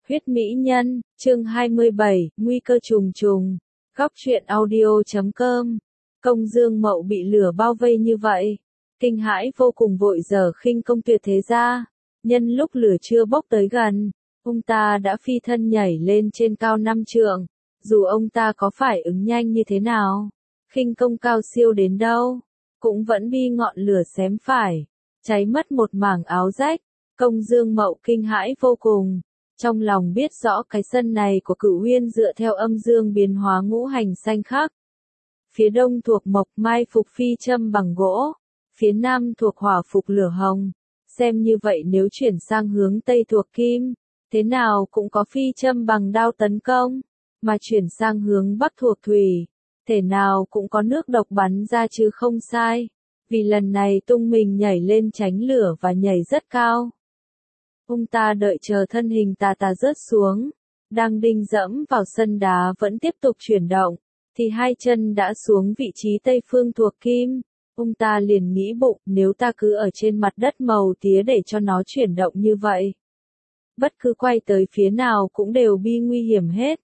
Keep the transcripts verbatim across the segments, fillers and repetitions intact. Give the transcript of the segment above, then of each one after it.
Huyết mỹ nhân, chương hai mươi bảy, nguy cơ trùng trùng. Góc truyện audio chấm com. Công Dương Mậu bị lửa bao vây như vậy, kinh hãi vô cùng, vội giở khinh công tuyệt thế ra. Nhân lúc lửa chưa bốc tới gần, ông ta đã phi thân nhảy lên trên cao năm trượng. Dù ông ta có phải ứng nhanh như thế nào, khinh công cao siêu đến đâu, cũng vẫn bị ngọn lửa xém phải, cháy mất một mảng áo rách. Công Dương Mậu kinh hãi vô cùng, trong lòng biết rõ cái sân này của Cửu Uyên dựa theo âm dương biến hóa ngũ hành xanh khắc. Phía đông thuộc mộc mai phục phi châm bằng gỗ, phía nam thuộc hỏa phục lửa hồng. Xem như vậy nếu chuyển sang hướng tây thuộc kim, thế nào cũng có phi châm bằng đao tấn công, mà chuyển sang hướng bắc thuộc thủy, thể nào cũng có nước độc bắn ra chứ không sai. Vì lần này tung mình nhảy lên tránh lửa và nhảy rất cao. Ông ta đợi chờ thân hình tà tà rớt xuống, đang đinh dẫm vào sân đá vẫn tiếp tục chuyển động, thì hai chân đã xuống vị trí tây phương thuộc kim. Ông ta liền nghĩ bụng, nếu ta cứ ở trên mặt đất màu tía để cho nó chuyển động như vậy, bất cứ quay tới phía nào cũng đều bi nguy hiểm hết.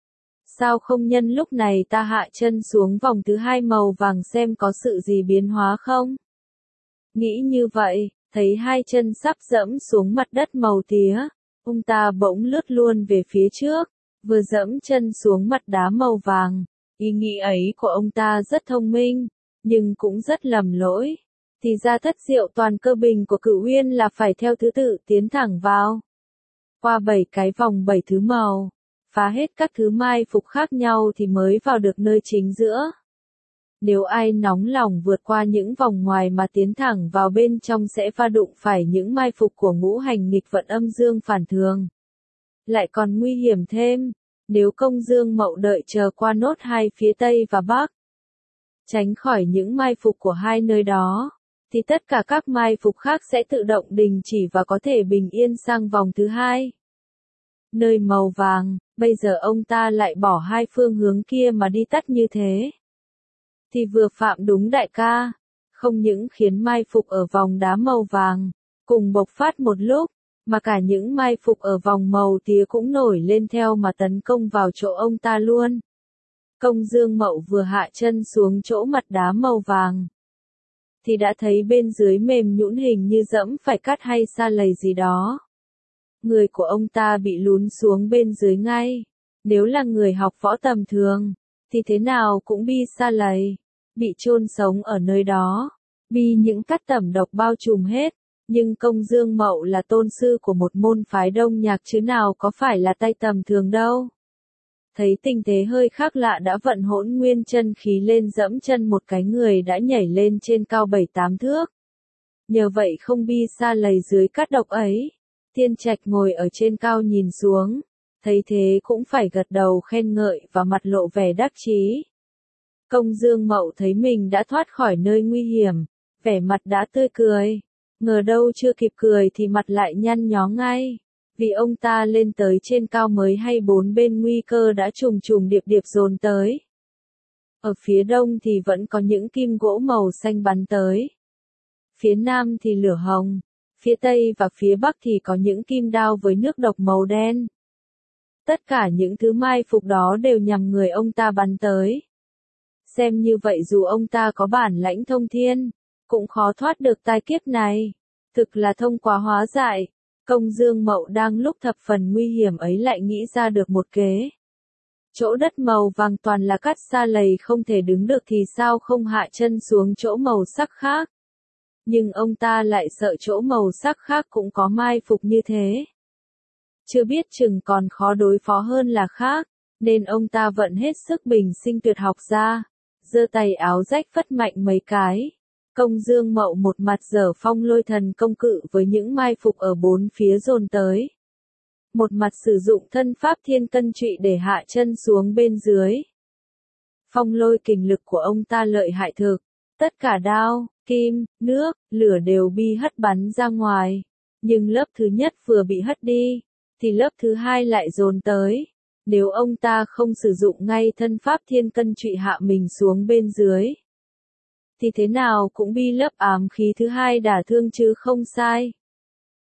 Sao không nhân lúc này ta hạ chân xuống vòng thứ hai màu vàng xem có sự gì biến hóa không? Nghĩ như vậy, thấy hai chân sắp dẫm xuống mặt đất màu tía, ông ta bỗng lướt luôn về phía trước, vừa dẫm chân xuống mặt đá màu vàng. Ý nghĩ ấy của ông ta rất thông minh, nhưng cũng rất lầm lỗi. Thì ra thất diệu toàn cơ bình của Cửu Uyên là phải theo thứ tự tiến thẳng vào, qua bảy cái vòng bảy thứ màu, phá hết các thứ mai phục khác nhau thì mới vào được nơi chính giữa. Nếu ai nóng lòng vượt qua những vòng ngoài mà tiến thẳng vào bên trong sẽ va đụng phải những mai phục của ngũ hành nghịch vận âm dương phản thường. Lại còn nguy hiểm thêm, nếu Công Dương Mậu đợi chờ qua nốt hai phía Tây và Bắc, tránh khỏi những mai phục của hai nơi đó, thì tất cả các mai phục khác sẽ tự động đình chỉ và có thể bình yên sang vòng thứ hai. Nơi màu vàng, bây giờ ông ta lại bỏ hai phương hướng kia mà đi tắt như thế, thì vừa phạm đúng đại ca, không những khiến mai phục ở vòng đá màu vàng cùng bộc phát một lúc, mà cả những mai phục ở vòng màu tía cũng nổi lên theo mà tấn công vào chỗ ông ta luôn. Công Dương Mậu vừa hạ chân xuống chỗ mặt đá màu vàng, thì đã thấy bên dưới mềm nhũn hình như dẫm phải cát hay sa lầy gì đó. Người của ông ta bị lún xuống bên dưới ngay. Nếu là người học võ tầm thường, thì thế nào cũng bị sa lầy, bị chôn sống ở nơi đó, bị những cát tẩm độc bao trùm hết. Nhưng Công Dương Mậu là tôn sư của một môn phái Đông Nhạc chứ nào có phải là tay tầm thường đâu. Thấy tình thế hơi khác lạ đã vận hỗn nguyên chân khí lên dẫm chân một cái người đã nhảy lên trên cao bảy tám thước. Nhờ vậy không bị sa lầy dưới cát độc ấy. Thiên Trạch ngồi ở trên cao nhìn xuống, thấy thế cũng phải gật đầu khen ngợi và mặt lộ vẻ đắc chí. Công Dương Mậu thấy mình đã thoát khỏi nơi nguy hiểm, vẻ mặt đã tươi cười, ngờ đâu chưa kịp cười thì mặt lại nhăn nhó ngay, vì ông ta lên tới trên cao mới hay bốn bên nguy cơ đã trùng trùng điệp điệp dồn tới. Ở phía đông thì vẫn có những kim gỗ màu xanh bắn tới, phía nam thì lửa hồng, phía tây và phía bắc thì có những kim đao với nước độc màu đen. Tất cả những thứ mai phục đó đều nhằm người ông ta bắn tới. Xem như vậy dù ông ta có bản lãnh thông thiên, cũng khó thoát được tai kiếp này. Thực là thông quá hóa dại. Công Dương Mậu đang lúc thập phần nguy hiểm ấy lại nghĩ ra được một kế. Chỗ đất màu vàng toàn là cát sa lầy không thể đứng được thì sao không hạ chân xuống chỗ màu sắc khác. Nhưng ông ta lại sợ chỗ màu sắc khác cũng có mai phục như thế. Chưa biết chừng còn khó đối phó hơn là khác, nên ông ta vận hết sức bình sinh tuyệt học ra, giơ tay áo rách phất mạnh mấy cái. Công Dương Mậu một mặt giở phong lôi thần công cự với những mai phục ở bốn phía dồn tới, một mặt sử dụng thân pháp thiên cân trụy để hạ chân xuống bên dưới. Phong lôi kình lực của ông ta lợi hại thực, tất cả đao, kim, nước, lửa đều bị hất bắn ra ngoài, nhưng lớp thứ nhất vừa bị hất đi, thì lớp thứ hai lại dồn tới. Nếu ông ta không sử dụng ngay thân pháp thiên cân trụy hạ mình xuống bên dưới, thì thế nào cũng bị lớp ám khí thứ hai đả thương chứ không sai.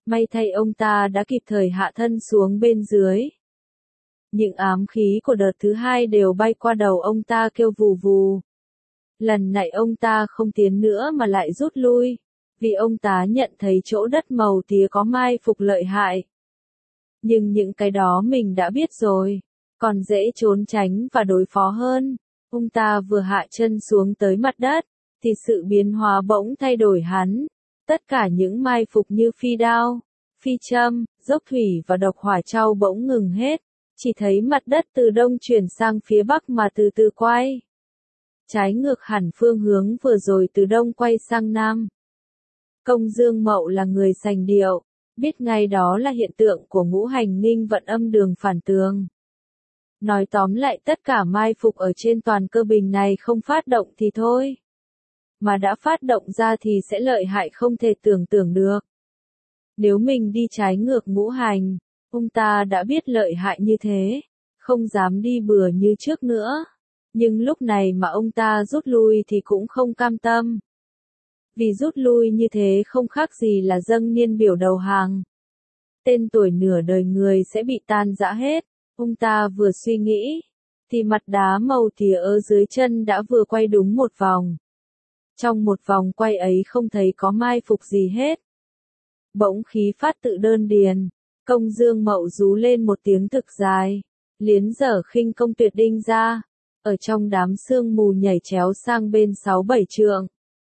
May thay ông ta đã kịp thời hạ thân xuống bên dưới. Những ám khí của đợt thứ hai đều bay qua đầu ông ta kêu vù vù. Lần này ông ta không tiến nữa mà lại rút lui, vì ông ta nhận thấy chỗ đất màu tía có mai phục lợi hại. Nhưng những cái đó mình đã biết rồi, còn dễ trốn tránh và đối phó hơn. Ông ta vừa hạ chân xuống tới mặt đất, thì sự biến hóa bỗng thay đổi hắn. Tất cả những mai phục như phi đao, phi châm, dốc thủy và độc hỏa trao bỗng ngừng hết. Chỉ thấy mặt đất từ đông chuyển sang phía bắc mà từ từ quay. Trái ngược hẳn phương hướng vừa rồi từ đông quay sang nam. Công Dương Mậu là người sành điệu, biết ngay đó là hiện tượng của ngũ hành nghinh vận âm đường phản tường. Nói tóm lại tất cả mai phục ở trên toàn cơ bình này không phát động thì thôi. Mà đã phát động ra thì sẽ lợi hại không thể tưởng tượng được. Nếu mình đi trái ngược ngũ hành, ông ta đã biết lợi hại như thế, không dám đi bừa như trước nữa. Nhưng lúc này mà ông ta rút lui thì cũng không cam tâm. Vì rút lui như thế không khác gì là dâng niên biểu đầu hàng. Tên tuổi nửa đời người sẽ bị tan rã hết. Ông ta vừa suy nghĩ, thì mặt đá màu tía ở dưới chân đã vừa quay đúng một vòng. Trong một vòng quay ấy không thấy có mai phục gì hết. Bỗng khí phát tự đơn điền, Công Dương Mậu rú lên một tiếng thực dài, liến dở khinh công tuyệt đinh ra, ở trong đám sương mù nhảy chéo sang bên sáu bảy trượng.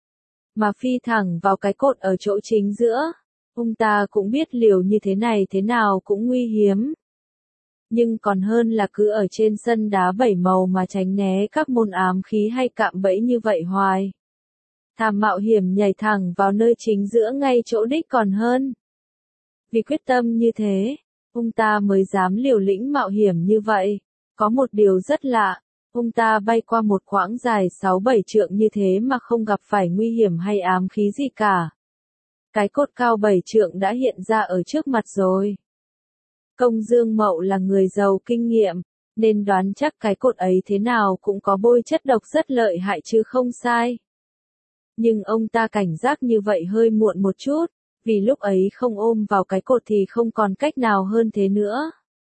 Mà phi thẳng vào cái cột ở chỗ chính giữa, ông ta cũng biết liều như thế này thế nào cũng nguy hiểm. Nhưng còn hơn là cứ ở trên sân đá bảy màu mà tránh né các môn ám khí hay cạm bẫy như vậy hoài. Thàm mạo hiểm nhảy thẳng vào nơi chính giữa ngay chỗ đích còn hơn. Vì quyết tâm như thế, ông ta mới dám liều lĩnh mạo hiểm như vậy. Có một điều rất lạ, ông ta bay qua một quãng dài sáu bảy trượng như thế mà không gặp phải nguy hiểm hay ám khí gì cả. Cái cột cao bảy trượng đã hiện ra ở trước mặt rồi. Công Dương Mậu là người giàu kinh nghiệm, nên đoán chắc cái cột ấy thế nào cũng có bôi chất độc rất lợi hại chứ không sai. Nhưng ông ta cảnh giác như vậy hơi muộn một chút, vì lúc ấy không ôm vào cái cột thì không còn cách nào hơn thế nữa.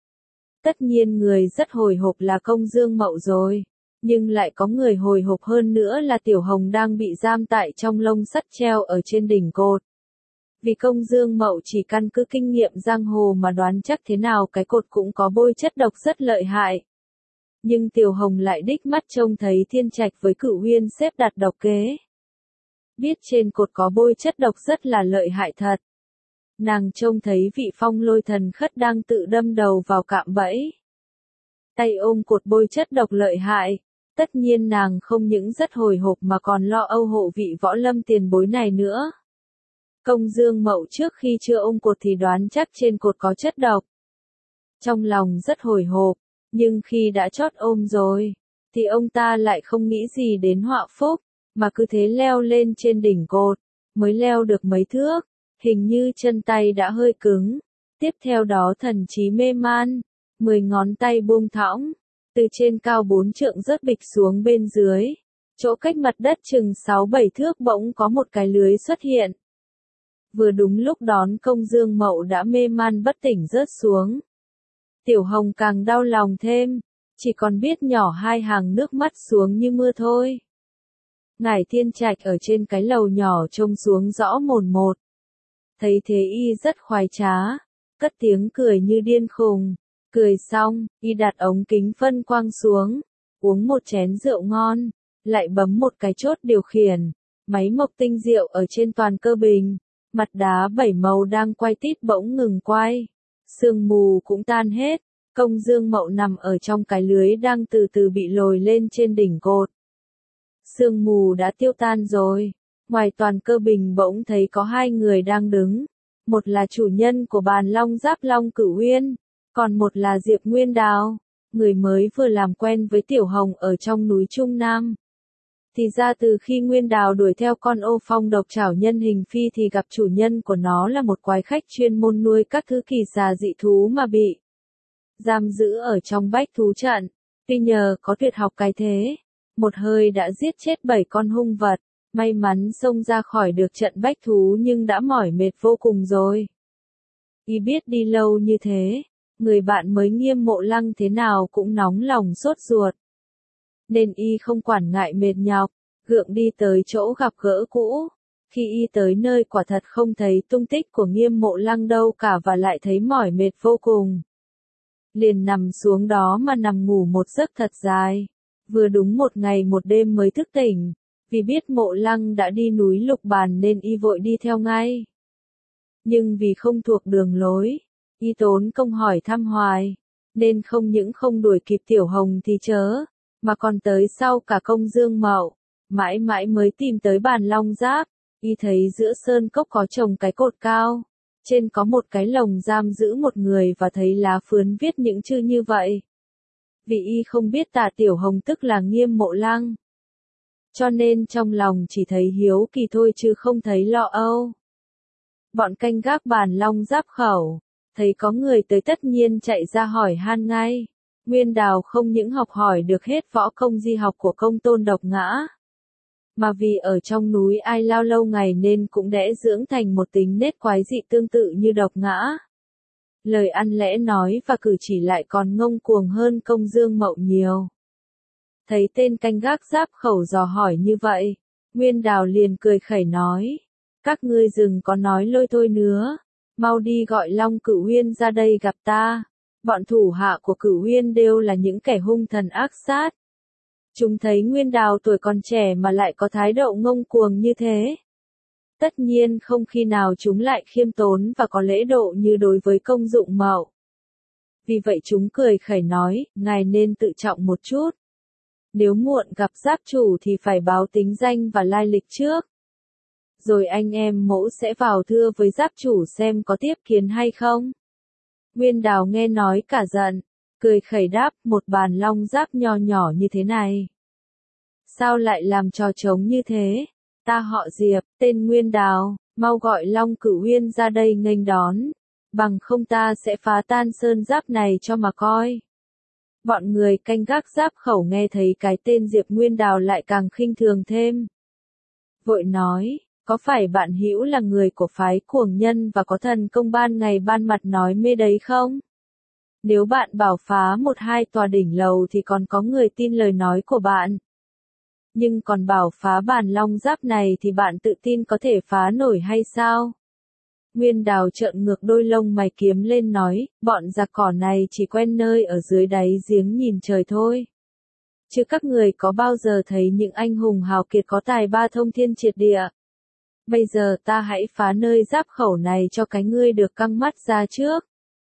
Tất nhiên người rất hồi hộp là Công Dương Mậu rồi, nhưng lại có người hồi hộp hơn nữa là Tiểu Hồng đang bị giam tại trong lông sắt treo ở trên đỉnh cột. Vì Công Dương Mậu chỉ căn cứ kinh nghiệm giang hồ mà đoán chắc thế nào cái cột cũng có bôi chất độc rất lợi hại. Nhưng Tiểu Hồng lại đích mắt trông thấy Thiên Trạch với Cửu Huyên xếp đặt độc kế. Biết trên cột có bôi chất độc rất là lợi hại thật. Nàng trông thấy vị Phong Lôi Thần Khất đang tự đâm đầu vào cạm bẫy. Tay ôm cột bôi chất độc lợi hại, tất nhiên nàng không những rất hồi hộp mà còn lo âu hộ vị võ lâm tiền bối này nữa. Công Dương Mậu trước khi chưa ôm cột thì đoán chắc trên cột có chất độc. Trong lòng rất hồi hộp, nhưng khi đã chót ôm rồi, thì ông ta lại không nghĩ gì đến họa phúc, mà cứ thế leo lên trên đỉnh cột, mới leo được mấy thước, hình như chân tay đã hơi cứng. Tiếp theo đó thần trí mê man, mười ngón tay buông thõng, từ trên cao bốn trượng rớt bịch xuống bên dưới, chỗ cách mặt đất chừng sáu bảy thước bỗng có một cái lưới xuất hiện. Vừa đúng lúc đón Công Dương Mậu đã mê man bất tỉnh rớt xuống. Tiểu Hồng càng đau lòng thêm, chỉ còn biết nhỏ hai hàng nước mắt xuống như mưa thôi. Ngải Thiên Trạch ở trên cái lầu nhỏ trông xuống rõ mồn một. Thấy thế y rất khoái trá, cất tiếng cười như điên khùng. Cười xong, y đặt ống kính phân quang xuống, uống một chén rượu ngon, lại bấm một cái chốt điều khiển. Máy mộc tinh rượu ở trên toàn cơ bình, mặt đá bảy màu đang quay tít bỗng ngừng quay. Sương mù cũng tan hết, Công Dương Mậu nằm ở trong cái lưới đang từ từ bị lồi lên trên đỉnh cột. Sương mù đã tiêu tan rồi, ngoài toàn cơ bình bỗng thấy có hai người đang đứng. Một là chủ nhân của bàn long giáp long Cửu Huyên, còn một là Diệp Nguyên Đào, người mới vừa làm quen với Tiểu Hồng ở trong núi Trung Nam. Thì ra từ khi Nguyên Đào đuổi theo con ô phong độc trảo nhân hình phi thì gặp chủ nhân của nó là một quái khách chuyên môn nuôi các thứ kỳ xà dị thú mà bị giam giữ ở trong bách thú trận. Tuy nhờ có tuyệt học cái thế, một hơi đã giết chết bảy con hung vật, may mắn xông ra khỏi được trận bách thú nhưng đã mỏi mệt vô cùng rồi. Y biết đi lâu như thế, người bạn mới Nghiêm Mộ Lăng thế nào cũng nóng lòng sốt ruột. Nên y không quản ngại mệt nhọc, gượng đi tới chỗ gặp gỡ cũ. Khi y tới nơi quả thật không thấy tung tích của Nghiêm Mộ Lăng đâu cả và lại thấy mỏi mệt vô cùng. Liền nằm xuống đó mà nằm ngủ một giấc thật dài. Vừa đúng một ngày một đêm mới thức tỉnh, vì biết Mộ Lăng đã đi núi Lục Bàn nên y vội đi theo ngay. Nhưng vì không thuộc đường lối, y tốn công hỏi thăm hoài, nên không những không đuổi kịp Tiểu Hồng thì chớ, mà còn tới sau cả Công Dương Mậu, mãi mãi mới tìm tới Bàn Long Giáp. Y thấy giữa sơn cốc có trồng cái cột cao, trên có một cái lồng giam giữ một người và thấy lá phướn viết những chữ như vậy. Vì y không biết Tả Tiểu Hồng tức là Nghiêm Mộ Lăng, cho nên trong lòng chỉ thấy hiếu kỳ thôi chứ không thấy lo âu. Bọn canh gác Bàn Long Giáp khẩu, thấy có người tới tất nhiên chạy ra hỏi han ngay. Nguyên Đào không những học hỏi được hết võ công di học của Công Tôn Độc Ngã, mà vì ở trong núi Ai Lao lâu ngày nên cũng đẽ dưỡng thành một tính nết quái dị tương tự như Độc Ngã. Lời ăn lẽ nói và cử chỉ lại còn ngông cuồng hơn Công Dương Mậu nhiều. Thấy tên canh gác Giáp khẩu dò hỏi như vậy, Nguyên Đào liền cười khẩy nói, các ngươi đừng có nói lôi thôi nữa, mau đi gọi Long Cửu Huyên ra đây gặp ta. Bọn thủ hạ của Cửu Huyên đều là những kẻ hung thần ác sát. Chúng thấy Nguyên Đào tuổi còn trẻ mà lại có thái độ ngông cuồng như thế. Tất nhiên không khi nào chúng lại khiêm tốn và có lễ độ như đối với Công Dụng Mậu. Vì vậy chúng cười khẩy nói, ngài nên tự trọng một chút. Nếu muộn gặp Giáp chủ thì phải báo tính danh và lai lịch trước. Rồi anh em mẫu sẽ vào thưa với Giáp chủ xem có tiếp kiến hay không. Nguyên Đào nghe nói cả giận, cười khẩy đáp, một Bàn Long Giáp nho nhỏ như thế này. Sao lại làm trò trống như thế? Ta họ Diệp, tên Nguyên Đào, mau gọi Long Cửu Huyên ra đây nghênh đón, bằng không ta sẽ phá tan sơn giáp này cho mà coi. Bọn người canh gác Giáp khẩu nghe thấy cái tên Diệp Nguyên Đào lại càng khinh thường thêm. Vội nói, có phải bạn hữu là người của phái Cuồng Nhân và có thần công ban ngày ban mặt nói mê đấy không? Nếu bạn bảo phá một hai tòa đỉnh lầu thì còn có người tin lời nói của bạn. Nhưng còn bảo phá Bàn Long Giáp này thì bạn tự tin có thể phá nổi hay sao? Nguyên Đào trợn ngược đôi lông mày kiếm lên nói, bọn giặc cỏ này chỉ quen nơi ở dưới đáy giếng nhìn trời thôi. Chứ các người có bao giờ thấy những anh hùng hào kiệt có tài ba thông thiên triệt địa? Bây giờ ta hãy phá nơi giáp khẩu này cho cái ngươi được căng mắt ra trước.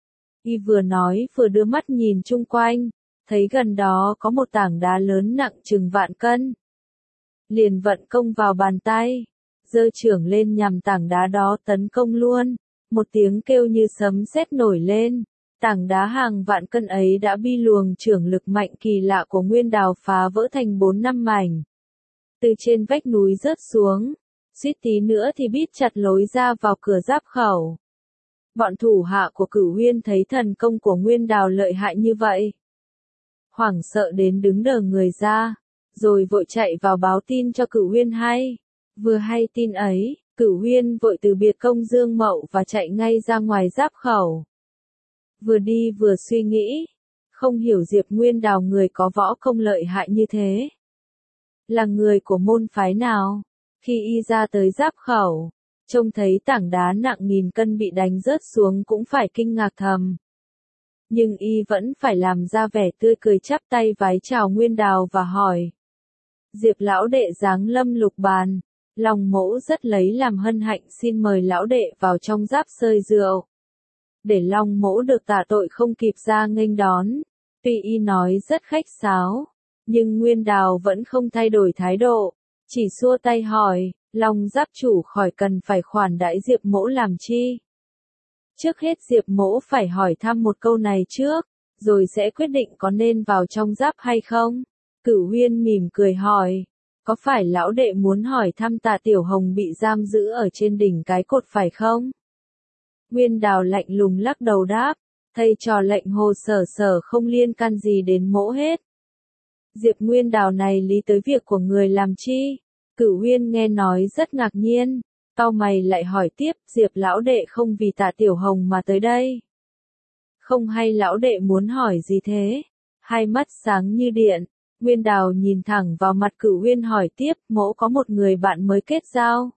Y vừa nói vừa đưa mắt nhìn chung quanh, thấy gần đó có một tảng đá lớn nặng chừng vạn cân. Liền vận công vào bàn tay, giơ chưởng lên nhằm tảng đá đó tấn công luôn, một tiếng kêu như sấm sét nổi lên. Tảng đá hàng vạn cân ấy đã bi luồng chưởng lực mạnh kỳ lạ của Nguyên Đào phá vỡ thành bốn năm mảnh. Từ trên vách núi rớt xuống, suýt tí nữa thì bít chặt lối ra vào cửa giáp khẩu. Bọn thủ hạ của Cửu Huyên thấy thần công của Nguyên Đào lợi hại như vậy, hoảng sợ đến đứng đờ người ra, rồi vội chạy vào báo tin cho Cửu Huyên hay. Vừa hay tin ấy, Cửu Huyên vội từ biệt Công Dương Mậu và chạy ngay ra ngoài giáp khẩu. Vừa đi vừa suy nghĩ, không hiểu Diệp Nguyên Đào người có võ công lợi hại như thế. Là người của môn phái nào? Khi y ra tới giáp khẩu, trông thấy tảng đá nặng nghìn cân bị đánh rớt xuống cũng phải kinh ngạc thầm. Nhưng y vẫn phải làm ra vẻ tươi cười chắp tay vái chào Nguyên Đào và hỏi. Diệp lão đệ giáng lâm Lục Bàn, lòng mẫu rất lấy làm hân hạnh, xin mời lão đệ vào trong giáp sơi rượu. Để Long mẫu được tạ tội không kịp ra nghênh đón. Tuy y nói rất khách sáo, nhưng Nguyên Đào vẫn không thay đổi thái độ, chỉ xua tay hỏi, Long Giáp chủ khỏi cần phải khoản đãi Diệp mẫu làm chi. Trước hết Diệp mẫu phải hỏi thăm một câu này trước, rồi sẽ quyết định có nên vào trong giáp hay không. Cửu Huyên mỉm cười hỏi, có phải lão đệ muốn hỏi thăm Tạ Tiểu Hồng bị giam giữ ở trên đỉnh cái cột phải không? Nguyên Đào lạnh lùng lắc đầu đáp, thầy trò lệnh hồ sở sở không liên can gì đến mỗ hết. Diệp Nguyên Đào này lý tới việc của người làm chi? Cửu Huyên nghe nói rất ngạc nhiên, Cau mày lại hỏi tiếp, Diệp lão đệ không vì Tạ Tiểu Hồng mà tới đây. Không hay lão đệ muốn hỏi gì thế? Hai mắt sáng như điện, Nguyên Đào nhìn thẳng vào mặt Cửu Uyên hỏi tiếp, mỗ có một người bạn mới kết giao.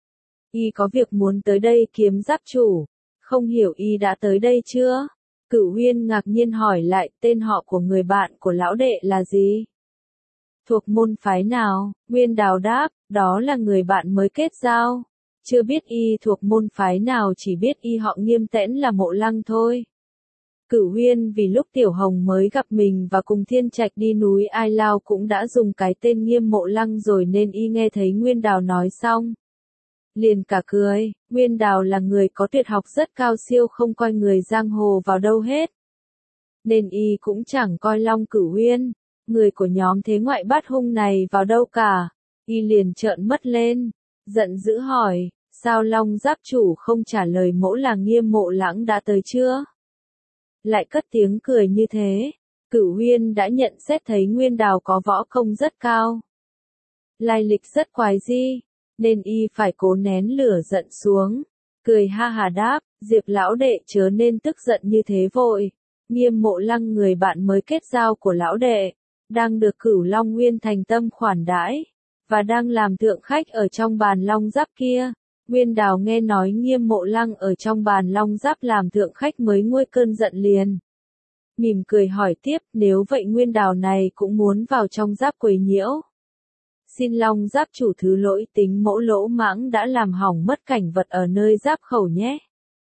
Y có việc muốn tới đây kiếm giáp chủ, không hiểu y đã tới đây chưa? Cửu Uyên ngạc nhiên hỏi lại, tên họ của người bạn của lão đệ là gì? Thuộc môn phái nào? Nguyên Đào đáp, đó là người bạn mới kết giao. Chưa biết y thuộc môn phái nào, chỉ biết y họ Nghiêm Tễn là Mộ Lăng thôi. Cửu Uyên vì lúc Tiểu Hồng mới gặp mình và cùng Thiên Trạch đi núi Ai Lao cũng đã dùng cái tên Nghiêm Mộ Lăng rồi, nên y nghe thấy Nguyên Đào nói xong liền cả cười. Nguyên Đào là người có tuyệt học rất cao siêu, không coi người giang hồ vào đâu hết. Nên y cũng chẳng coi Long Cửu Uyên, người của nhóm thế ngoại bát hung này vào đâu cả. Y liền trợn mắt lên, giận dữ hỏi, sao Long giáp chủ không trả lời mỗ là Nghiêm Mộ Lãng đã tới chưa? Lại cất tiếng cười như thế. Cửu Uyên đã nhận xét thấy Nguyên Đào có võ công rất cao, lai lịch rất quái dị, nên y phải cố nén lửa giận xuống, cười ha hà đáp, Diệp lão đệ chớ nên tức giận như thế vội. Nghiêm Mộ Lăng người bạn mới kết giao của lão đệ, đang được Cửu Long Nguyên thành tâm khoản đãi, và đang làm thượng khách ở trong bàn Long Giáp kia. Nguyên Đào nghe nói Nghiêm Mộ Lăng ở trong bàn Long Giáp làm thượng khách mới nguôi cơn giận liền. Mỉm cười hỏi tiếp, nếu vậy Nguyên Đào này cũng muốn vào trong giáp quấy nhiễu. Xin Long Giáp chủ thứ lỗi, tính mỗ lỗ mãng đã làm hỏng mất cảnh vật ở nơi giáp khẩu nhé.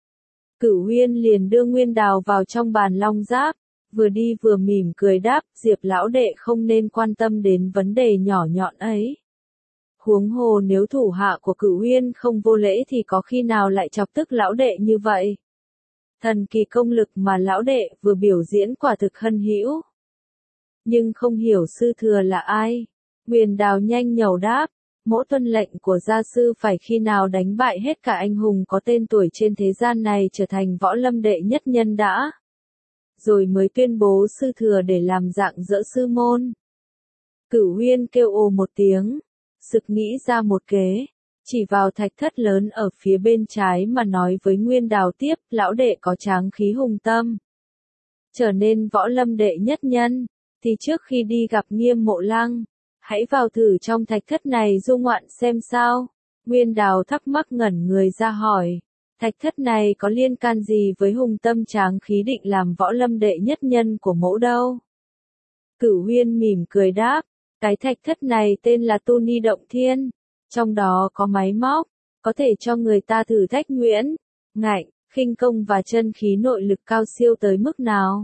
Cửu Uyên liền đưa Nguyên Đào vào trong bàn Long Giáp, vừa đi vừa mỉm cười đáp, Diệp lão đệ không nên quan tâm đến vấn đề nhỏ nhọn ấy. Huống hồ nếu thủ hạ của Cửu Uyên không vô lễ thì có khi nào lại chọc tức lão đệ như vậy. Thần kỳ công lực mà lão đệ vừa biểu diễn quả thực hân hữu. Nhưng không hiểu sư thừa là ai? Nguyên Đào nhanh nhẩu đáp, mỗ tuân lệnh của gia sư, phải khi nào đánh bại hết cả anh hùng có tên tuổi trên thế gian này trở thành võ lâm đệ nhất nhân đã, rồi mới tuyên bố sư thừa để làm dạng dỡ sư môn. Cửu Uyên kêu ồ một tiếng, sực nghĩ ra một kế, chỉ vào thạch thất lớn ở phía bên trái mà nói với Nguyên Đào tiếp, lão đệ có tráng khí hùng tâm, trở nên võ lâm đệ nhất nhân, thì trước khi đi gặp Nghiêm Mộ Lăng, hãy vào thử trong thạch thất này du ngoạn xem sao. Nguyên Đào thắc mắc ngẩn người ra hỏi, thạch thất này có liên can gì với hùng tâm tráng khí định làm võ lâm đệ nhất nhân của mỗ đâu? Cửu Uyên mỉm cười đáp, cái thạch thất này tên là Tu Ni Động Thiên, trong đó có máy móc, có thể cho người ta thử thách Nguyễn, Ngạnh, khinh công và chân khí nội lực cao siêu tới mức nào.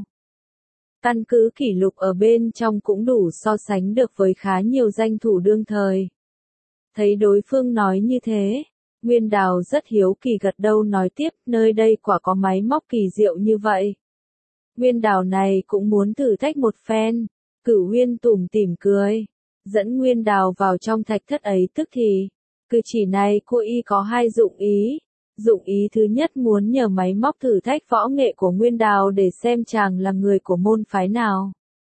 Căn cứ kỷ lục ở bên trong cũng đủ so sánh được với khá nhiều danh thủ đương thời. Thấy đối phương nói như thế, Nguyên Đào rất hiếu kỳ gật đầu nói tiếp, nơi đây quả có máy móc kỳ diệu như vậy. Nguyên Đào này cũng muốn thử thách một phen. Cửu Uyên tủm tỉm cười, dẫn Nguyên Đào vào trong thạch thất ấy. Tức thì, cử chỉ này của y có hai dụng ý. Dụng ý thứ nhất muốn nhờ máy móc thử thách võ nghệ của Nguyên Đào để xem chàng là người của môn phái nào,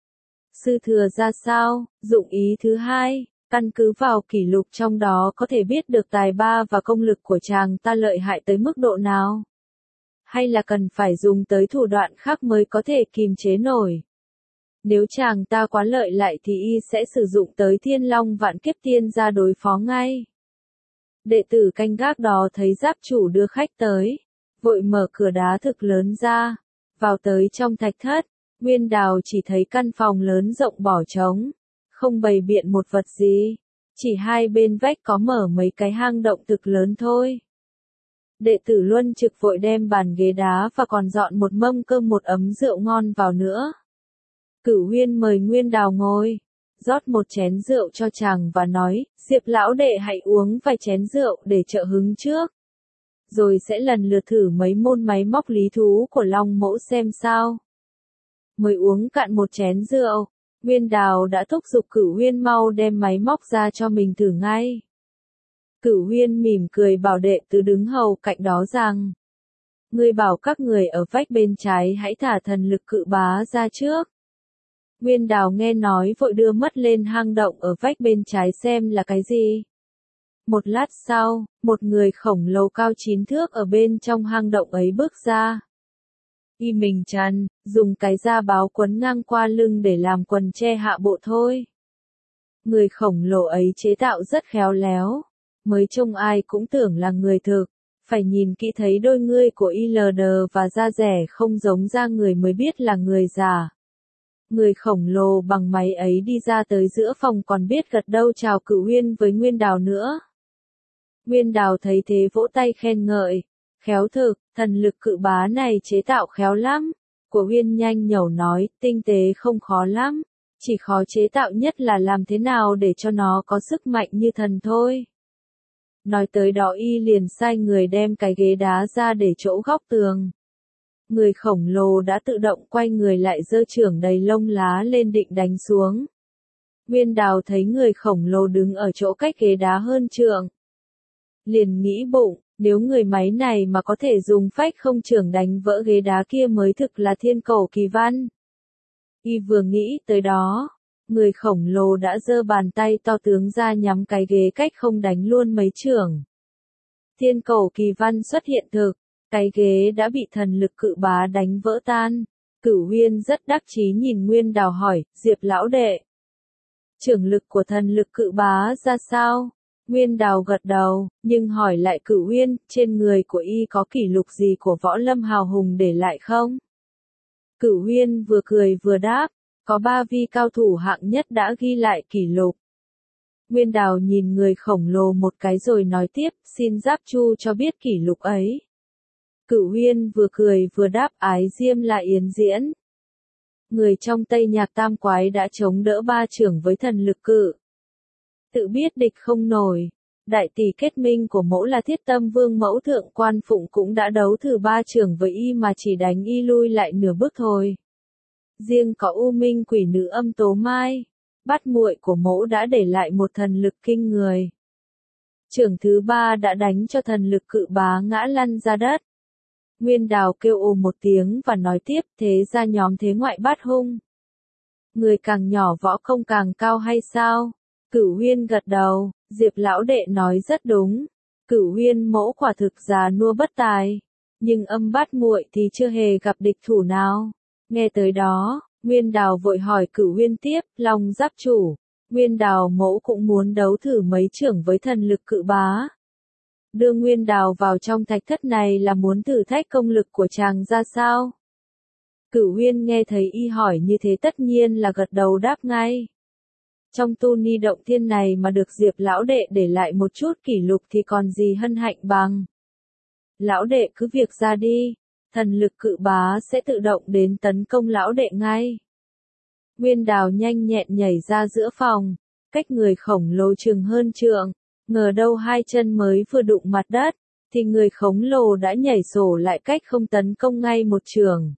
sư thừa ra sao. Dụng ý thứ hai, căn cứ vào kỷ lục trong đó có thể biết được tài ba và công lực của chàng ta lợi hại tới mức độ nào, hay là cần phải dùng tới thủ đoạn khác mới có thể kìm chế nổi. Nếu chàng ta quá lợi hại thì y sẽ sử dụng tới Thiên Long Vạn Kiếp Tiên ra đối phó ngay. Đệ tử canh gác đó thấy giáp chủ đưa khách tới, vội mở cửa đá thực lớn ra, vào tới trong thạch thất. Nguyên Đào chỉ thấy căn phòng lớn rộng bỏ trống, không bày biện một vật gì, chỉ hai bên vách có mở mấy cái hang động thực lớn thôi. Đệ tử Luân Trực vội đem bàn ghế đá và còn dọn một mâm cơm một ấm rượu ngon vào nữa. Cửu Uyên mời Nguyên Đào ngồi, rót một chén rượu cho chàng và nói, Diệp lão đệ hãy uống vài chén rượu để trợ hứng trước, rồi sẽ lần lượt thử mấy môn máy móc lý thú của Long mỗ xem sao. Mới uống cạn một chén rượu, Nguyên Đào đã thúc giục Cửu Uyên mau đem máy móc ra cho mình thử ngay. Cửu Uyên mỉm cười bảo đệ tử đứng hầu cạnh đó rằng, ngươi bảo các người ở vách bên trái hãy thả thần lực cự bá ra trước. Nguyên Đào nghe nói vội đưa mắt lên hang động ở vách bên trái xem là cái gì. Một lát sau, một người khổng lồ cao chín thước ở bên trong hang động ấy bước ra. Y mình trần, dùng cái da báo quấn ngang qua lưng để làm quần che hạ bộ thôi. Người khổng lồ ấy chế tạo rất khéo léo, mới trông ai cũng tưởng là người thực, phải nhìn kỹ thấy đôi ngươi của y lờ đờ và da rẻ không giống da người mới biết là người giả. Người khổng lồ bằng máy ấy đi ra tới giữa phòng còn biết gật đầu chào Cửu Uyên với Nguyên Đào nữa. Nguyên Đào thấy thế vỗ tay khen ngợi, khéo thực, thần lực cự bá này chế tạo khéo lắm. Của Uyên nhanh nhẩu nói, tinh tế không khó lắm, chỉ khó chế tạo nhất là làm thế nào để cho nó có sức mạnh như thần thôi. Nói tới đó y liền sai người đem cái ghế đá ra để chỗ góc tường. Người khổng lồ đã tự động quay người lại giơ chưởng đầy lông lá lên định đánh xuống. Nguyên Đào thấy người khổng lồ đứng ở chỗ cách ghế đá hơn trượng. Liền nghĩ bụng, nếu người máy này mà có thể dùng phách không chưởng đánh vỡ ghế đá kia mới thực là thiên cổ kỳ văn. Y vừa nghĩ tới đó, người khổng lồ đã giơ bàn tay to tướng ra nhắm cái ghế cách không đánh luôn mấy chưởng. Thiên cổ kỳ văn xuất hiện thực, cái ghế đã bị thần lực cự bá đánh vỡ tan. Cửu Uyên rất đắc chí nhìn Nguyên Đào hỏi, Diệp lão đệ, chưởng lực của thần lực cự bá ra sao? Nguyên Đào gật đầu, nhưng hỏi lại Cửu Uyên, trên người của y có kỷ lục gì của võ lâm hào hùng để lại không? Cửu Uyên vừa cười vừa đáp, có ba vi cao thủ hạng nhất đã ghi lại kỷ lục. Nguyên Đào nhìn người khổng lồ một cái rồi nói tiếp, xin Giáp Chu cho biết kỷ lục ấy. Cửu Uyên vừa cười vừa đáp, ái diêm là Yến Diễn. Người trong Tây Nhạc Tam Quái đã chống đỡ ba chưởng với thần lực cự. Tự biết địch không nổi. Đại tỷ kết minh của mẫu là Thiết Tâm Vương Mẫu Thượng Quan Phụng cũng đã đấu thử ba chưởng với y mà chỉ đánh y lui lại nửa bước thôi. Riêng có U Minh quỷ nữ Âm Tố Mai, bắt muội của mẫu đã để lại một thần lực kinh người. Chưởng thứ ba đã đánh cho thần lực cự bá ngã lăn ra đất. Nguyên Đào kêu ồ một tiếng và nói tiếp, thế ra nhóm thế ngoại bát hung. Người càng nhỏ võ công càng cao hay sao? Cửu Uyên gật đầu, Diệp lão đệ nói rất đúng. Cửu Uyên mẫu quả thực già nua bất tài, nhưng âm bát muội thì chưa hề gặp địch thủ nào. Nghe tới đó, Nguyên Đào vội hỏi Cửu Uyên tiếp, Long Giáp chủ, Nguyên Đào mẫu cũng muốn đấu thử mấy chưởng với thần lực cự bá. Đưa Nguyên Đào vào trong thạch thất này là muốn thử thách công lực của chàng ra sao? Cửu Uyên nghe thấy y hỏi như thế tất nhiên là gật đầu đáp ngay. Trong tu ni động thiên này mà được Diệp lão đệ để lại một chút kỷ lục thì còn gì hân hạnh bằng. Lão đệ cứ việc ra đi, thần lực cự bá sẽ tự động đến tấn công lão đệ ngay. Nguyên Đào nhanh nhẹn nhảy ra giữa phòng, cách người khổng lồ chừng hơn trượng, ngờ đâu hai chân mới vừa đụng mặt đất, thì người khổng lồ đã nhảy sổ lại cách không tấn công ngay một chưởng.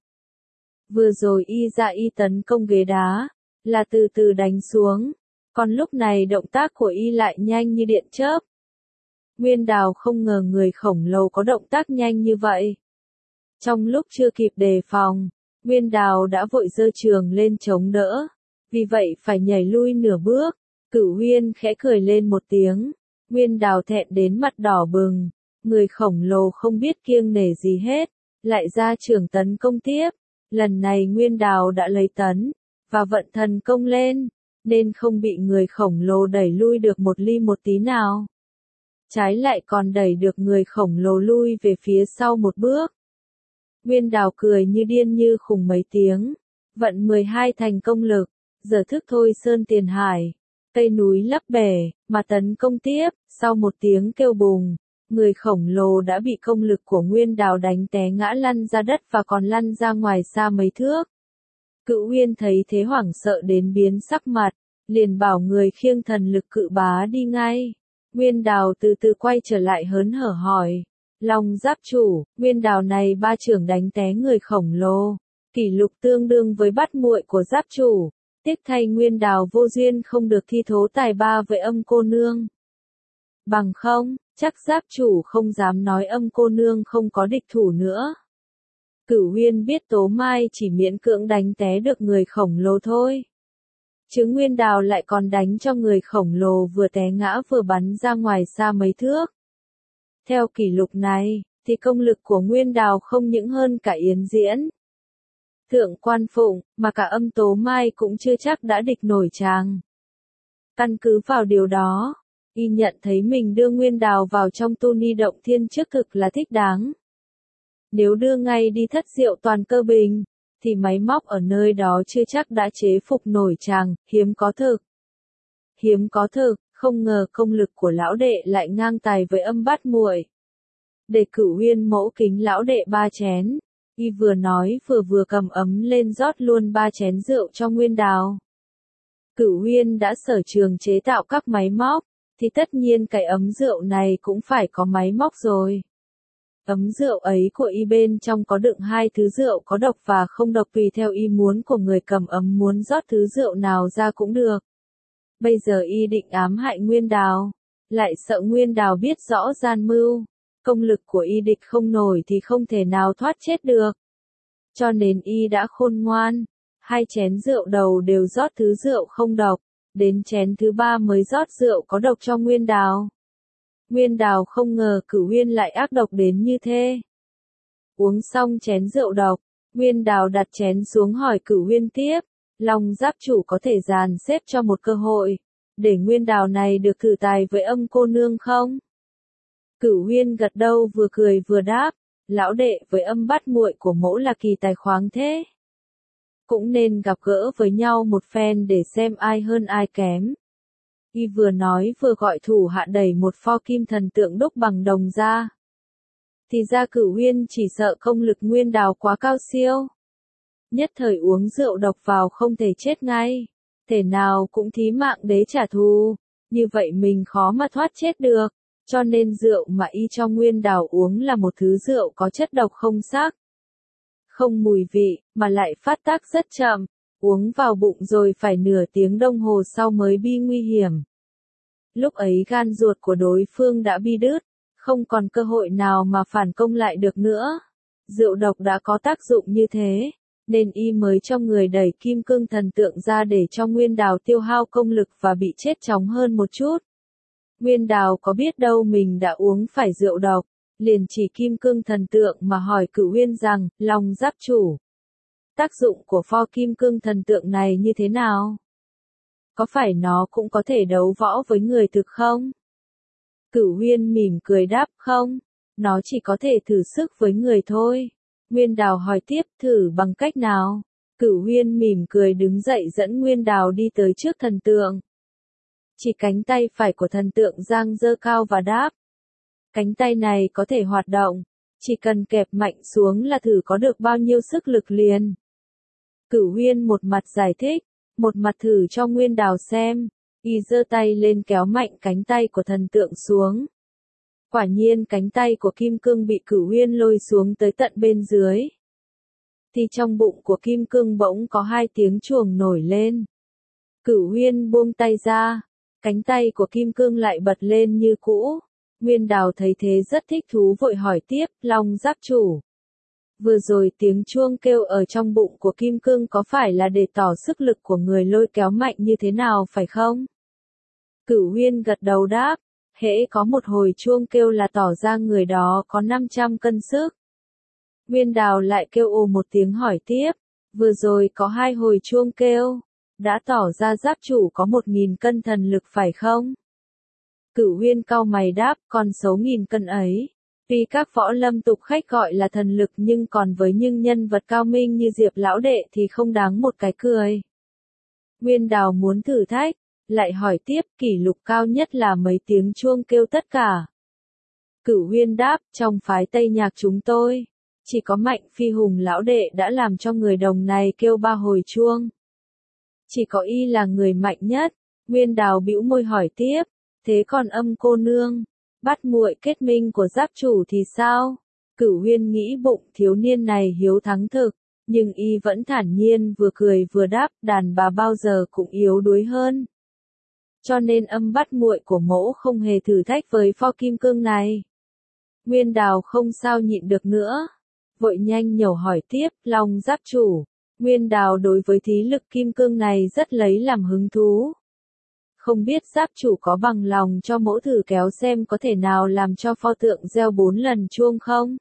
Vừa rồi y ra y tấn công ghế đá, là từ từ đánh xuống, còn lúc này động tác của y lại nhanh như điện chớp. Nguyên Đào không ngờ người khổng lồ có động tác nhanh như vậy. Trong lúc chưa kịp đề phòng, Nguyên Đào đã vội giơ trường lên chống đỡ, vì vậy phải nhảy lui nửa bước. Cửu Uyên khẽ cười lên một tiếng, Nguyên Đào thẹn đến mặt đỏ bừng, người khổng lồ không biết kiêng nể gì hết, lại ra trường tấn công tiếp. Lần này Nguyên Đào đã lấy tấn, và vận thần công lên, nên không bị người khổng lồ đẩy lui được một ly một tí nào. Trái lại còn đẩy được người khổng lồ lui về phía sau một bước. Nguyên Đào cười như điên như khùng mấy tiếng, vận mười hai thành công lực, giờ thức thôi sơn tiền hải, cây núi lấp bể, mà tấn công tiếp, sau một tiếng kêu bùng, người khổng lồ đã bị công lực của Nguyên Đào đánh té ngã lăn ra đất và còn lăn ra ngoài xa mấy thước. Cửu Uyên thấy thế hoảng sợ đến biến sắc mặt, liền bảo người khiêng thần lực cự bá đi ngay. Nguyên Đào từ từ quay trở lại hớn hở hỏi, Long Giáp chủ, Nguyên Đào này ba chưởng đánh té người khổng lồ, kỷ lục tương đương với bắt muội của Giáp chủ, tiếc thay Nguyên Đào vô duyên không được thi thố tài ba với Âm cô nương. Bằng không, chắc Giáp chủ không dám nói Âm cô nương không có địch thủ nữa. Cửu Uyên biết Tố Mai chỉ miễn cưỡng đánh té được người khổng lồ thôi. chứ Nguyên Đào lại còn đánh cho người khổng lồ vừa té ngã vừa bắn ra ngoài xa mấy thước. Theo kỷ lục này, thì công lực của Nguyên Đào không những hơn cả Yến Diễn, Thượng Quan Phụng, mà cả Âm Tố Mai cũng chưa chắc đã địch nổi chàng. Căn cứ vào điều đó, y nhận thấy mình đưa Nguyên Đào vào trong tu ni động thiên trước thực là thích đáng. Nếu đưa ngay đi Thất Diệu Toàn Cơ Bình, thì máy móc ở nơi đó chưa chắc đã chế phục nổi chàng, hiếm có thực. Hiếm có thực, không ngờ công lực của lão đệ lại ngang tài với Âm Bát Muội. Để Cửu Uyên mẫu kính lão đệ ba chén, y vừa nói vừa vừa cầm ấm lên rót luôn ba chén rượu cho Nguyên Đào. Cửu Uyên đã sở trường chế tạo các máy móc, thì tất nhiên cái ấm rượu này cũng phải có máy móc rồi. Ấm rượu ấy của y bên trong có đựng hai thứ rượu có độc và không độc tùy theo ý muốn của người cầm ấm muốn rót thứ rượu nào ra cũng được. Bây giờ y định ám hại Nguyên Đào, lại sợ Nguyên Đào biết rõ gian mưu, công lực của y địch không nổi thì không thể nào thoát chết được. Cho nên y đã khôn ngoan, hai chén rượu đầu đều rót thứ rượu không độc, đến chén thứ ba mới rót rượu có độc cho Nguyên Đào. Nguyên Đào không ngờ Cửu Uyên lại ác độc đến như thế. Uống xong chén rượu độc, Nguyên Đào đặt chén xuống hỏi Cửu Uyên tiếp, Long Giáp chủ có thể dàn xếp cho một cơ hội, để Nguyên Đào này được thử tài với Âm cô nương không? Cửu Uyên gật đầu vừa cười vừa đáp, lão đệ với Âm Bát Muội của mẫu là kỳ tài khoáng thế. Cũng nên gặp gỡ với nhau một phen để xem ai hơn ai kém. Y vừa nói vừa gọi thủ hạ đẩy một pho kim thần tượng đúc bằng đồng ra. Thì ra Cửu Uyên chỉ sợ công lực Nguyên Đào quá cao siêu. Nhất thời uống rượu độc vào không thể chết ngay, thể nào cũng thí mạng đế trả thù, như vậy mình khó mà thoát chết được, cho nên rượu mà y cho Nguyên Đào uống là một thứ rượu có chất độc không sắc, không mùi vị, mà lại phát tác rất chậm, uống vào bụng rồi phải nửa tiếng đồng hồ sau mới bi nguy hiểm. Lúc ấy gan ruột của đối phương đã bi đứt, không còn cơ hội nào mà phản công lại được nữa. Rượu độc đã có tác dụng như thế, nên y mới cho người đẩy kim cương thần tượng ra để cho Nguyên Đào tiêu hao công lực và bị chết chóng hơn một chút. Nguyên Đào có biết đâu mình đã uống phải rượu độc, liền chỉ kim cương thần tượng mà hỏi Cửu Uyên rằng, Long Giáp chủ, tác dụng của pho kim cương thần tượng này như thế nào? Có phải nó cũng có thể đấu võ với người thực không? Cửu Uyên mỉm cười đáp không, nó chỉ có thể thử sức với người thôi. Nguyên Đào hỏi tiếp, thử bằng cách nào? Cửu Uyên mỉm cười đứng dậy dẫn Nguyên Đào đi tới trước thần tượng. Chỉ cánh tay phải của thần tượng giang dơ cao và đáp. Cánh tay này có thể hoạt động, chỉ cần kẹp mạnh xuống là thử có được bao nhiêu sức lực liền. Cửu Uyên một mặt giải thích, một mặt thử cho Nguyên Đào xem, y giơ tay lên kéo mạnh cánh tay của thần tượng xuống. Quả nhiên cánh tay của Kim Cương bị Cửu Uyên lôi xuống tới tận bên dưới. Thì trong bụng của Kim Cương bỗng có hai tiếng chuồng nổi lên. Cửu Uyên buông tay ra, cánh tay của Kim Cương lại bật lên như cũ. Nguyên Đào thấy thế rất thích thú vội hỏi tiếp, Long Giáp chủ, vừa rồi tiếng chuông kêu ở trong bụng của Kim Cương có phải là để tỏ sức lực của người lôi kéo mạnh như thế nào phải không? Cửu Uyên gật đầu đáp, hễ có một hồi chuông kêu là tỏ ra người đó có năm trăm cân sức. Nguyên Đào lại kêu ồ một tiếng hỏi tiếp, vừa rồi có hai hồi chuông kêu, đã tỏ ra Giáp chủ có một nghìn cân thần lực phải không? Cửu Uyên cau mày đáp, con số nghìn cân ấy, tuy các võ lâm tục khách gọi là thần lực nhưng còn với những nhân vật cao minh như Diệp lão đệ thì không đáng một cái cười. Nguyên Đào muốn thử thách, lại hỏi tiếp, kỷ lục cao nhất là mấy tiếng chuông kêu tất cả. Cửu Uyên đáp, trong phái Tây Nhạc chúng tôi, chỉ có Mạnh Phi Hùng lão đệ đã làm cho người đồng này kêu ba hồi chuông. Chỉ có y là người mạnh nhất. Nguyên Đào bĩu môi hỏi tiếp, thế còn Âm cô nương, Bát Muội kết minh của Giáp chủ thì sao? Cửu Uyên nghĩ bụng thiếu niên này hiếu thắng thực, nhưng y vẫn thản nhiên vừa cười vừa đáp, đàn bà bao giờ cũng yếu đuối hơn. Cho nên Âm Bát Muội của mẫu không hề thử thách với pho Kim Cương này. Nguyên Đào không sao nhịn được nữa, vội nhanh nhẩu hỏi tiếp, Long Giáp chủ, Nguyên Đào đối với thí lực kim cương này rất lấy làm hứng thú. Không biết giáp chủ có bằng lòng cho mỗ thử kéo xem có thể nào làm cho pho tượng gieo bốn lần chuông không?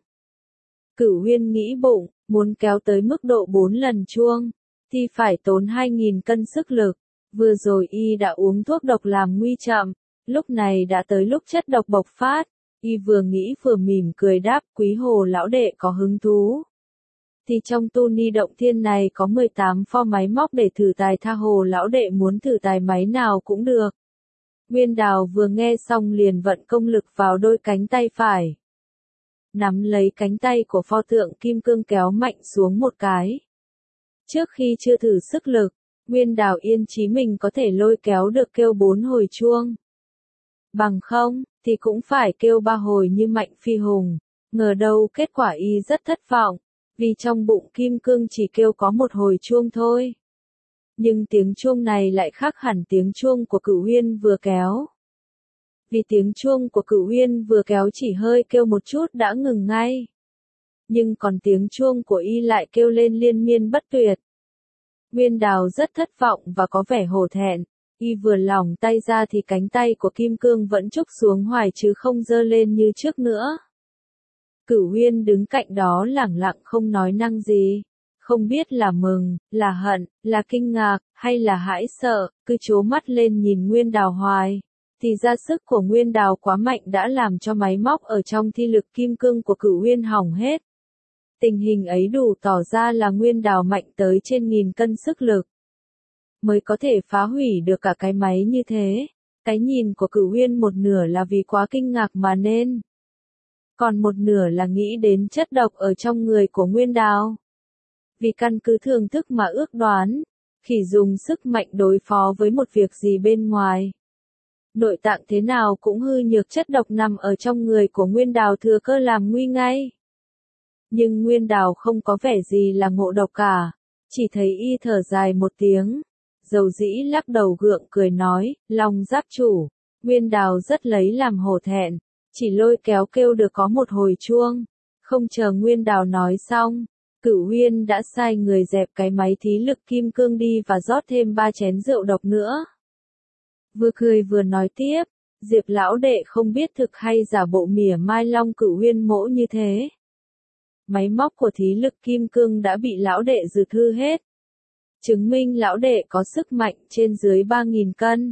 Cửu Huyên nghĩ bụng, muốn kéo tới mức độ bốn lần chuông, thì phải tốn hai nghìn cân sức lực. Vừa rồi y đã uống thuốc độc làm nguy chậm, lúc này đã tới lúc chất độc bộc phát. Y vừa nghĩ vừa mỉm cười đáp, quý Hồ lão đệ có hứng thú. Thì trong tu ni động thiên này có mười tám pho máy móc để thử tài, tha Hồ lão đệ muốn thử tài máy nào cũng được. Nguyên Đào vừa nghe xong liền vận công lực vào đôi cánh tay phải. Nắm lấy cánh tay của pho tượng kim cương kéo mạnh xuống một cái. Trước khi chưa thử sức lực, Nguyên Đào yên chí mình có thể lôi kéo được kêu bốn hồi chuông. Bằng không, thì cũng phải kêu ba hồi như Mạnh Phi Hùng. Ngờ đâu kết quả y rất thất vọng, vì trong bụng kim cương chỉ kêu có một hồi chuông thôi. Nhưng tiếng chuông này lại khác hẳn tiếng chuông của Cửu Huyên vừa kéo. Vì tiếng chuông của Cửu Huyên vừa kéo chỉ hơi kêu một chút đã ngừng ngay. Nhưng còn tiếng chuông của y lại kêu lên liên miên bất tuyệt. Nguyên Đào rất thất vọng và có vẻ hổ thẹn, y vừa lỏng tay ra thì cánh tay của kim cương vẫn trúc xuống hoài chứ không giơ lên như trước nữa. Cửu Huyên đứng cạnh đó lẳng lặng không nói năng gì, không biết là mừng, là hận, là kinh ngạc, hay là hãi sợ, cứ trố mắt lên nhìn Nguyên Đào hoài. Thì ra sức của Nguyên Đào quá mạnh đã làm cho máy móc ở trong thi lực kim cương của Cửu Huyên hỏng hết. Tình hình ấy đủ tỏ ra là Nguyên Đào mạnh tới trên nghìn cân sức lực, mới có thể phá hủy được cả cái máy như thế. Cái nhìn của Cửu Huyên một nửa là vì quá kinh ngạc mà nên, còn một nửa là nghĩ đến chất độc ở trong người của Nguyên Đào. Vì căn cứ thường thức mà ước đoán, khỉ dùng sức mạnh đối phó với một việc gì bên ngoài, nội tạng thế nào cũng hư nhược, chất độc nằm ở trong người của Nguyên Đào thừa cơ làm nguy ngay. Nhưng Nguyên Đào không có vẻ gì là ngộ độc cả, chỉ thấy y thở dài một tiếng, dầu dĩ lắc đầu gượng cười nói, Long giáp chủ. Nguyên Đào rất lấy làm hổ thẹn, chỉ lôi kéo kêu được có một hồi chuông. Không chờ Nguyên Đào nói xong, Cửu Huyên đã sai người dẹp cái máy thí lực kim cương đi và rót thêm ba chén rượu độc nữa. Vừa cười vừa nói tiếp, Diệp lão đệ không biết thực hay giả bộ mỉa mai Long Cửu Huyên mỗ như thế. Máy móc của thí lực kim cương đã bị lão đệ dư thư hết, chứng minh lão đệ có sức mạnh trên dưới ba nghìn cân.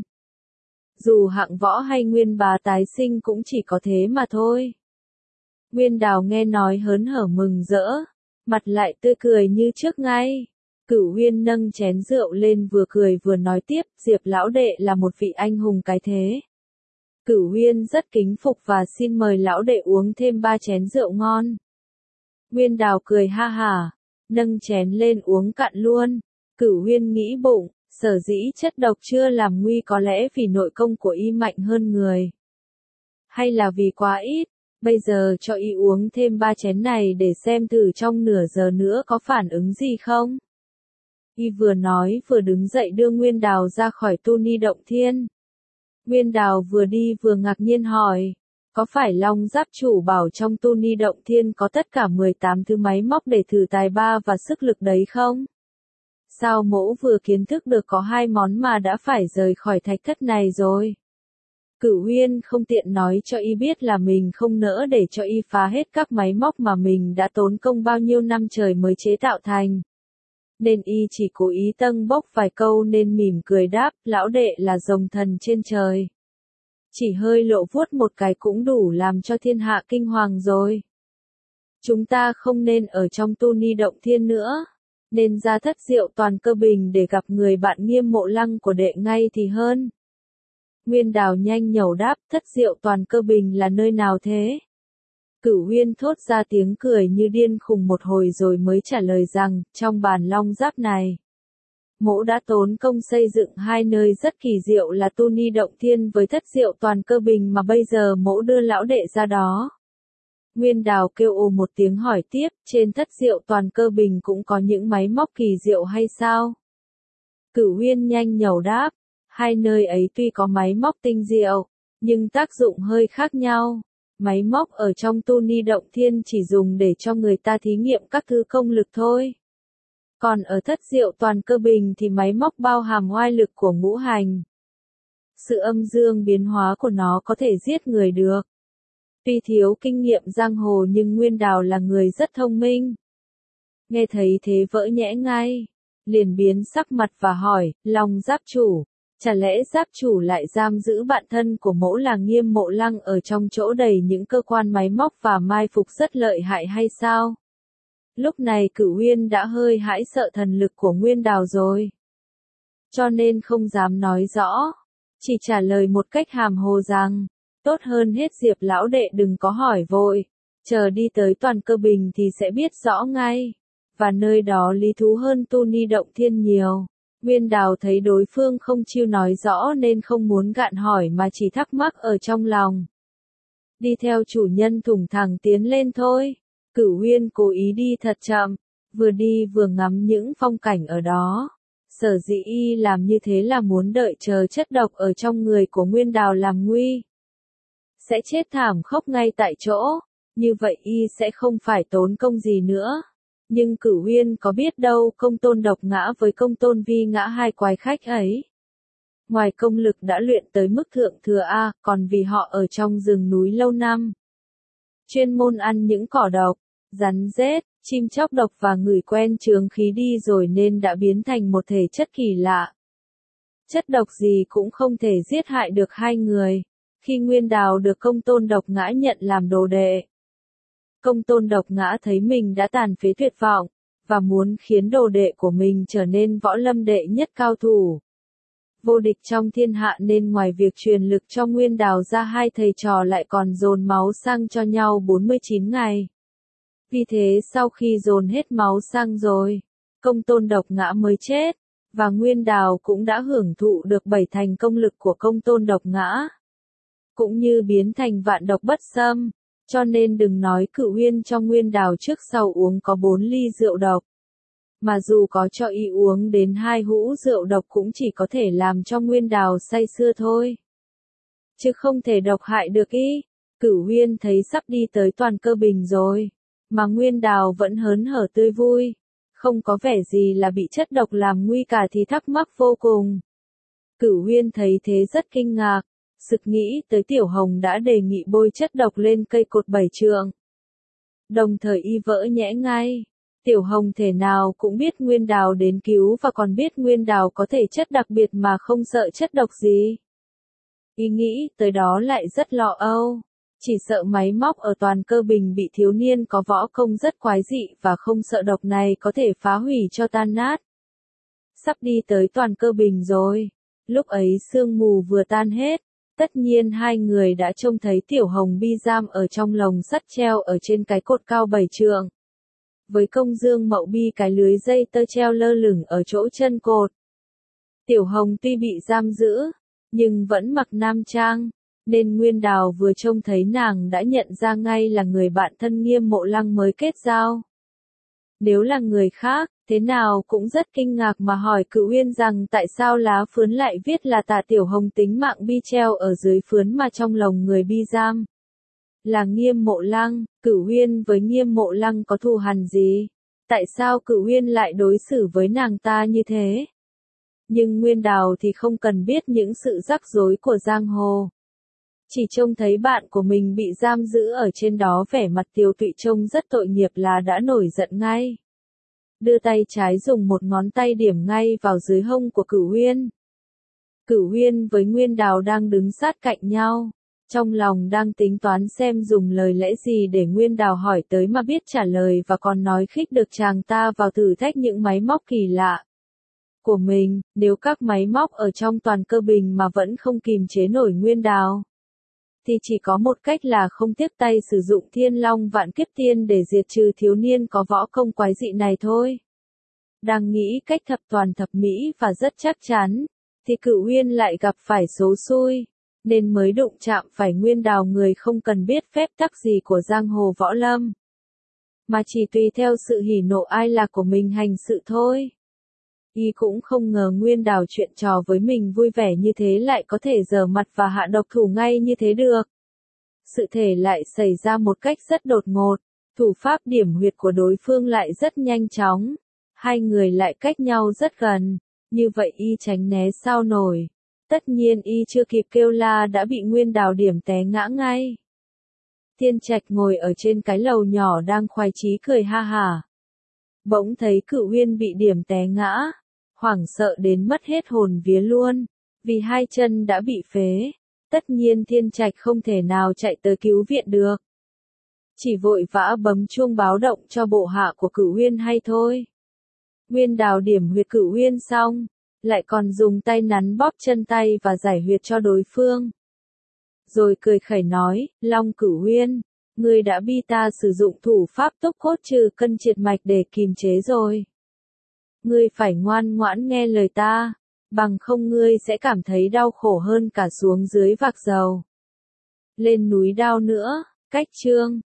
Dù hạng võ hay nguyên bá tái sinh cũng chỉ có thế mà thôi. Nguyên Đào nghe nói hớn hở mừng rỡ, mặt lại tươi cười như trước ngay. Cửu Huyên nâng chén rượu lên vừa cười vừa nói tiếp, Diệp lão đệ là một vị anh hùng cái thế. Cửu Huyên rất kính phục và xin mời lão đệ uống thêm ba chén rượu ngon. Nguyên Đào cười ha hả, nâng chén lên uống cạn luôn. Cửu Huyên nghĩ bụng, sở dĩ chất độc chưa làm nguy có lẽ vì nội công của y mạnh hơn người. Hay là vì quá ít, bây giờ cho y uống thêm ba chén này để xem thử trong nửa giờ nữa có phản ứng gì không. Y vừa nói vừa đứng dậy đưa Nguyên Đào ra khỏi tu ni động thiên. Nguyên Đào vừa đi vừa ngạc nhiên hỏi, có phải Long giáp chủ bảo trong tu ni động thiên có tất cả mười tám thứ máy móc để thử tài ba và sức lực đấy không? Sao mỗ vừa kiến thức được có hai món mà đã phải rời khỏi thạch thất này rồi? Cửu Huyên không tiện nói cho y biết là mình không nỡ để cho y phá hết các máy móc mà mình đã tốn công bao nhiêu năm trời mới chế tạo thành. Nên y chỉ cố ý tâng bốc vài câu nên mỉm cười đáp, lão đệ là rồng thần trên trời. Chỉ hơi lộ vuốt một cái cũng đủ làm cho thiên hạ kinh hoàng rồi. Chúng ta không nên ở trong tu ni động thiên nữa, nên ra thất diệu toàn cơ bình để gặp người bạn Nghiêm Mộ Lăng của đệ ngay thì hơn. Nguyên Đào nhanh nhẩu đáp, thất diệu toàn cơ bình là nơi nào thế? Cửu Huyên thốt ra tiếng cười như điên khùng một hồi rồi mới trả lời rằng, trong bản long giáp này, mỗ đã tốn công xây dựng hai nơi rất kỳ diệu là tu ni động thiên với thất diệu toàn cơ bình mà bây giờ mỗ đưa lão đệ ra đó. Nguyên Đào kêu ồ một tiếng hỏi tiếp, trên thất diệu toàn cơ bình cũng có những máy móc kỳ diệu hay sao? Cửu Huyên nhanh nhẩu đáp, hai nơi ấy tuy có máy móc tinh diệu, nhưng tác dụng hơi khác nhau. Máy móc ở trong tu ni động thiên chỉ dùng để cho người ta thí nghiệm các thứ công lực thôi. Còn ở thất diệu toàn cơ bình thì máy móc bao hàm oai lực của ngũ hành. Sự âm dương biến hóa của nó có thể giết người được. Tuy thiếu kinh nghiệm giang hồ nhưng Nguyên Đào là người rất thông minh. Nghe thấy thế vỡ nhẽ ngay, liền biến sắc mặt và hỏi, Long Giáp chủ, chả lẽ Giáp chủ lại giam giữ bạn thân của mỗ là Nghiêm Mộ Lăng ở trong chỗ đầy những cơ quan máy móc và mai phục rất lợi hại hay sao? Lúc này Cửu Uyên đã hơi hãi sợ thần lực của Nguyên Đào rồi. Cho nên không dám nói rõ, chỉ trả lời một cách hàm hồ rằng, tốt hơn hết Diệp lão đệ đừng có hỏi vội, chờ đi tới toàn cơ bình thì sẽ biết rõ ngay. Và nơi đó lý thú hơn Tu Ni Động Thiên nhiều. Nguyên Đào thấy đối phương không chịu nói rõ nên không muốn gạn hỏi mà chỉ thắc mắc ở trong lòng. Đi theo chủ nhân thủng thẳng tiến lên thôi. Cửu Uyên cố ý đi thật chậm, vừa đi vừa ngắm những phong cảnh ở đó. Sở dĩ y làm như thế là muốn đợi chờ chất độc ở trong người của Nguyên Đào làm nguy. Sẽ chết thảm khốc ngay tại chỗ, như vậy y sẽ không phải tốn công gì nữa. Nhưng Cửu Uyên có biết đâu Công Tôn Độc Ngã với Công Tôn Vi Ngã hai quái khách ấy. Ngoài công lực đã luyện tới mức thượng thừa A, còn vì họ ở trong rừng núi lâu năm. Chuyên môn ăn những cỏ độc, rắn rết, chim chóc độc và ngửi quen chướng khí đi rồi nên đã biến thành một thể chất kỳ lạ. Chất độc gì cũng không thể giết hại được hai người. Khi Nguyên Đào được Công Tôn Độc Ngã nhận làm đồ đệ, Công Tôn Độc Ngã thấy mình đã tàn phế tuyệt vọng, và muốn khiến đồ đệ của mình trở nên võ lâm đệ nhất cao thủ. Vô địch trong thiên hạ nên ngoài việc truyền lực cho Nguyên Đào ra hai thầy trò lại còn dồn máu sang cho nhau bốn mươi chín ngày. Vì thế sau khi dồn hết máu sang rồi, Công Tôn Độc Ngã mới chết, và Nguyên Đào cũng đã hưởng thụ được bảy thành công lực của Công Tôn Độc Ngã. Cũng như biến thành vạn độc bất xâm. Cho nên đừng nói Cửu Uyên cho Nguyên Đào trước sau uống có bốn ly rượu độc. Mà dù có cho y uống đến hai hũ rượu độc cũng chỉ có thể làm cho Nguyên Đào say sưa thôi. Chứ không thể độc hại được y. Cửu Uyên thấy sắp đi tới toàn cơ bình rồi. Mà Nguyên Đào vẫn hớn hở tươi vui. Không có vẻ gì là bị chất độc làm nguy cả thì thắc mắc vô cùng. Cửu Uyên thấy thế rất kinh ngạc. Sực nghĩ tới Tiểu Hồng đã đề nghị bôi chất độc lên cây cột bảy trượng. Đồng thời y vỡ nhẽ ngay. Tiểu Hồng thể nào cũng biết Nguyên Đào đến cứu và còn biết Nguyên Đào có thể chất đặc biệt mà không sợ chất độc gì. Y nghĩ tới đó lại rất lo âu. Chỉ sợ máy móc ở toàn cơ bình bị thiếu niên có võ công rất quái dị và không sợ độc này có thể phá hủy cho tan nát. Sắp đi tới toàn cơ bình rồi. Lúc ấy sương mù vừa tan hết. Tất nhiên hai người đã trông thấy Tiểu Hồng bi giam ở trong lồng sắt treo ở trên cái cột cao bảy trượng. Với Công Dương Mậu bi cái lưới dây tơ treo lơ lửng ở chỗ chân cột. Tiểu Hồng tuy bị giam giữ, nhưng vẫn mặc nam trang, nên Nguyên Đào vừa trông thấy nàng đã nhận ra ngay là người bạn thân Nghiêm Mộ Lăng mới kết giao. Nếu là người khác, thế nào cũng rất kinh ngạc mà hỏi Cửu Uyên rằng tại sao lá phướn lại viết là Tạ Tiểu Hồng tính mạng bi treo ở dưới phướn mà trong lồng người bi giam. Là Nghiêm Mộ Lăng, Cửu Uyên với Nghiêm Mộ Lăng có thù hằn gì? Tại sao Cửu Uyên lại đối xử với nàng ta như thế? Nhưng Nguyên Đào thì không cần biết những sự rắc rối của giang hồ. Chỉ trông thấy bạn của mình bị giam giữ ở trên đó vẻ mặt tiều tụy trông rất tội nghiệp là đã nổi giận ngay. Đưa tay trái dùng một ngón tay điểm ngay vào dưới hông của Cửu Uyên. Cửu Uyên với Nguyên Đào đang đứng sát cạnh nhau. Trong lòng đang tính toán xem dùng lời lẽ gì để Nguyên Đào hỏi tới mà biết trả lời và còn nói khích được chàng ta vào thử thách những máy móc kỳ lạ của mình, nếu các máy móc ở trong toàn cơ bình mà vẫn không kìm chế nổi Nguyên Đào. Thì chỉ có một cách là không tiếc tay sử dụng Thiên Long Vạn Kiếp Tiên để diệt trừ thiếu niên có võ công quái dị này thôi. Đang nghĩ cách thập toàn thập mỹ và rất chắc chắn, thì Cửu Uyên lại gặp phải số xui, nên mới đụng chạm phải Nguyên Đào người không cần biết phép tắc gì của giang hồ võ lâm. Mà chỉ tùy theo sự hỉ nộ ai lạc của mình hành sự thôi. Y cũng không ngờ Nguyên Đào chuyện trò với mình vui vẻ như thế lại có thể giở mặt và hạ độc thủ ngay như thế được. Sự thể lại xảy ra một cách rất đột ngột, thủ pháp điểm huyệt của đối phương lại rất nhanh chóng. Hai người lại cách nhau rất gần, như vậy y tránh né sao nổi. Tất nhiên y chưa kịp kêu la đã bị Nguyên Đào điểm té ngã ngay. Thiên Trạch ngồi ở trên cái lầu nhỏ đang khoái chí cười ha hả. Bỗng thấy Cửu Uyên bị điểm té ngã, hoảng sợ đến mất hết hồn vía luôn, vì hai chân đã bị phế. Tất nhiên Thiên Trạch không thể nào chạy tới cứu viện được. Chỉ vội vã bấm chuông báo động cho bộ hạ của Cửu Uyên hay thôi. Nguyên Đào điểm huyệt Cửu Uyên xong, lại còn dùng tay nắn bóp chân tay và giải huyệt cho đối phương. Rồi cười khẩy nói, Long Cửu Uyên, ngươi đã bi ta sử dụng thủ pháp túc cốt trừ cân triệt mạch để kìm chế rồi. Ngươi phải ngoan ngoãn nghe lời ta, bằng không ngươi sẽ cảm thấy đau khổ hơn cả xuống dưới vạc dầu. Lên núi đao nữa, cách chương.